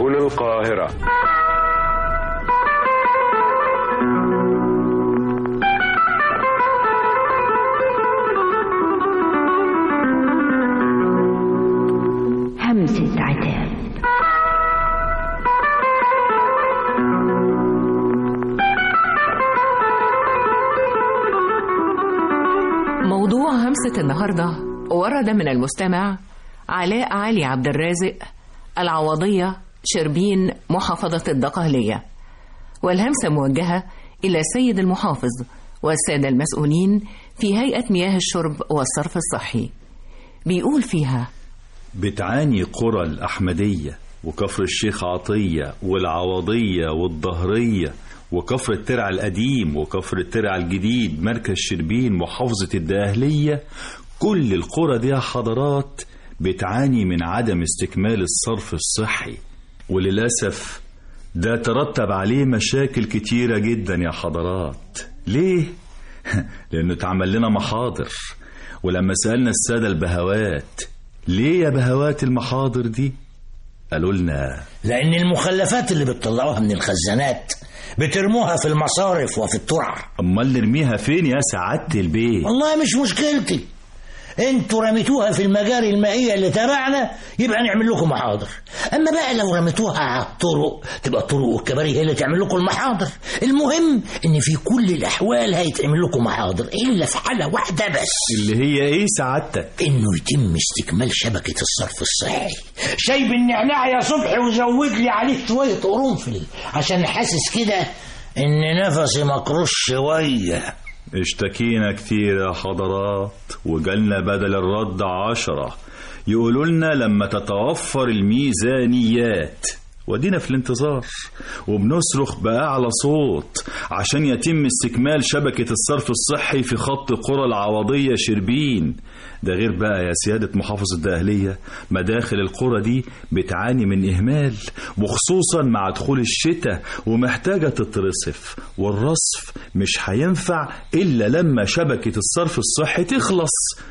سبل القاهرة. همسة عتاب. موضوع همسة النهاردة ورد من المستمع علاء علي عبد الرازق، العوضية، شربين، محافظة الدقهلية، والهمسة موجهة إلى السيد المحافظ والسادة المسؤولين في هيئة مياه الشرب والصرف الصحي. بيقول فيها: بتعاني قرى الأحمدية وكفر الشيخ عطية والعوضية والظهرية وكفر الترع القديم وكفر الترع الجديد، مركز شربين، محافظة الدقهلية. كل القرى دي يا حضرات بتعاني من عدم استكمال الصرف الصحي، وللأسف ده ترتب عليه مشاكل كتيرة جدا يا حضرات. ليه؟ لأنه اتعمل لنا محاضر، ولما سألنا السادة البهوات ليه يا بهوات المحاضر دي، قالوا لنا لأن المخلفات اللي بتطلعوها من الخزانات بترموها في المصارف وفي الترع. أمال نرميها فين يا سعادة البيت؟ والله مش مشكلتي، انتوا رميتوها في المجاري المائية اللي تبعنا يبقى نعمل لكم محاضر. اما بقى لو رميتوها على الطرق تبقى الطرق والكباري هي اللي تعمل لكم المحاضر. المهم ان في كل الاحوال هيتعمل لكم محاضر الا في حالة واحدة بس، اللي هي ايه سعادتك؟ انه يتم استكمال شبكة الصرف الصحي. شايب النعناع يا صبحي وزود لي عليه شوية قرنفل عشان حاسس كده ان نفسي مكروش شوية. اشتكينا كتير يا حضرات وجالنا بدل الرد 10 يقولوا لنا لما تتوفر الميزانيات، ودينا في الانتظار وبنصرخ بأعلى صوت عشان يتم استكمال شبكة الصرف الصحي في خط قرى العوضية شربين. ده غير بقى يا سيادة محافظ الدقهلية مداخل القرى دي بتعاني من إهمال، وخصوصا مع دخول الشتاء ومحتاجة تترصف، والرصف مش هينفع إلا لما شبكة الصرف الصحي تخلص.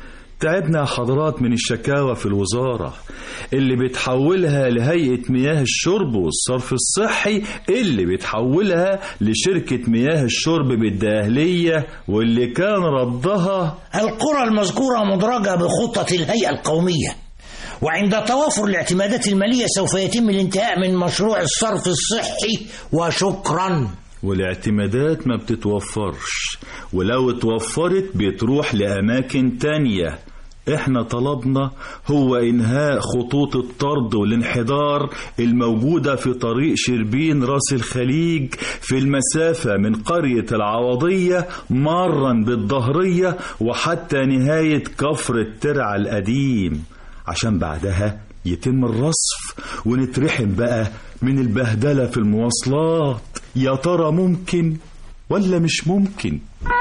تعبنا يا حضرات من الشكاوى في الوزارة اللي بتحولها لهيئة مياه الشرب والصرف الصحي، اللي بتحولها لشركة مياه الشرب بالدقهلية، واللي كان ردها القرى المذكورة مدرجة بخطة الهيئة القومية، وعند توافر الاعتمادات المالية سوف يتم الانتهاء من مشروع الصرف الصحي وشكرا. والاعتمادات ما بتتوفرش، ولو اتوفرت بتروح لأماكن تانية. احنا طلبنا هو انهاء خطوط الطرد والانحدار الموجودة في طريق شربين راس الخليج في المسافة من قرية العوضية مرا بالظهرية وحتى نهاية كفر الترع القديم، عشان بعدها يتم الرصف ونترحم بقى من البهدلة في المواصلات. يا ترى ممكن ولا مش ممكن؟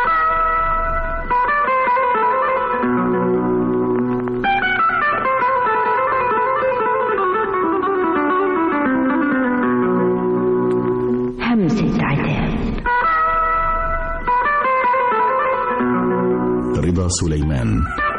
همسة عتاب. رضا سليمان.